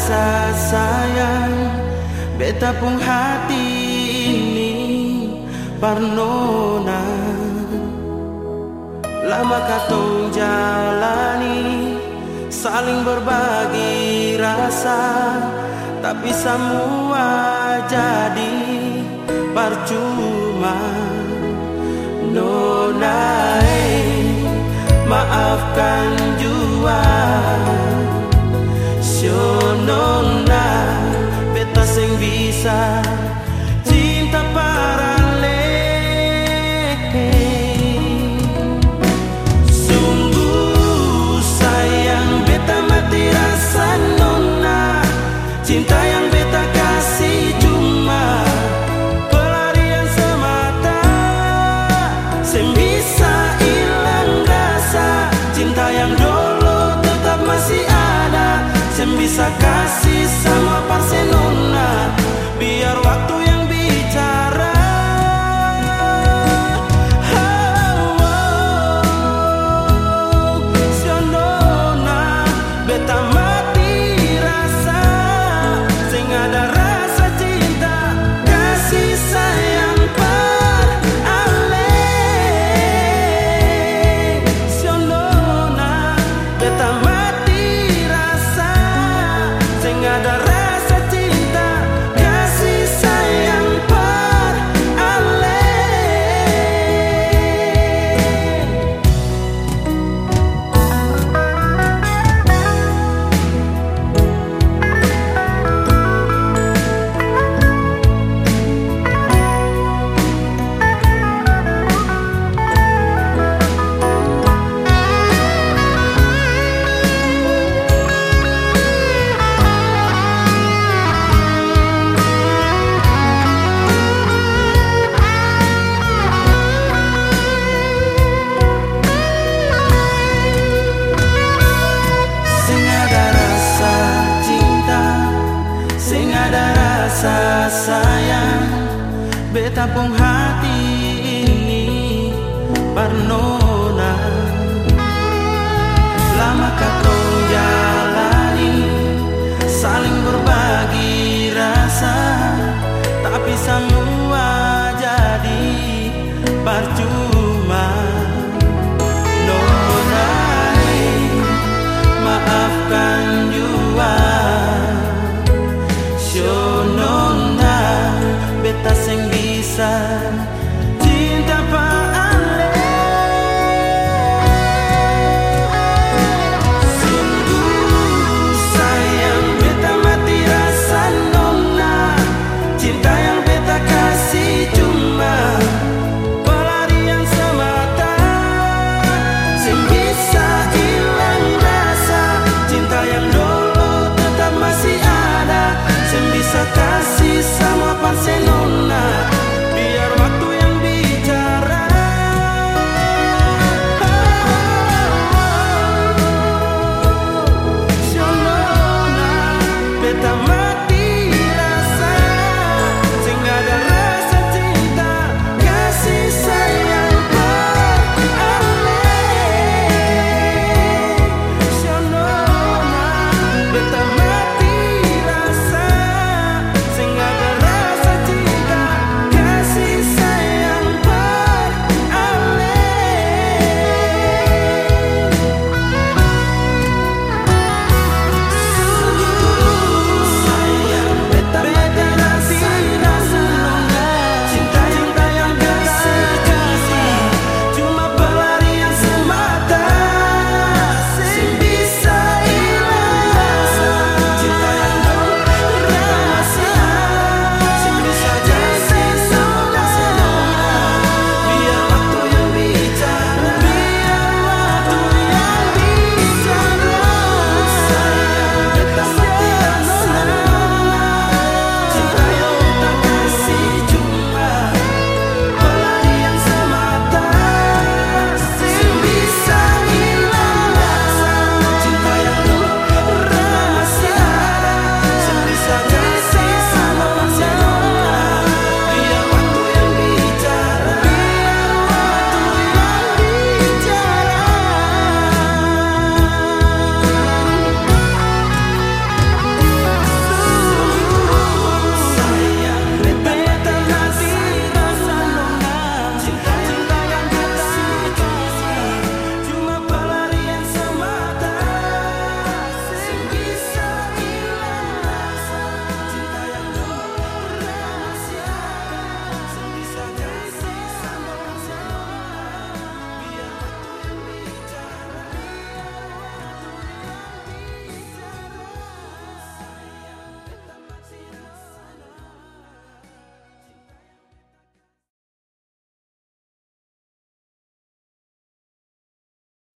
rasa sayang, beta pun hati ini parnona. Lama katong jalani, saling berbagi rasa, tapi semua jadi percuma. Nona, maafkan jua. Syo nona, beta sing bisa cinta parale. Sungguh sayang beta mati rasa nona. Cinta yang beta kasih cuma pelarian semata, sing bisa hilang rasa. Cinta yang dulu tetap masih ada, sing bisa kasih sama Barcelona. Biar waktu yang bicara. Sionona, beta mati rasa, sing ada rasa cinta kasih sayang par ale. Sionona, beta mati rasa, sing ada rasa cinta kasih sayang par ale. Rasa sayang, beta pun hati ini parno.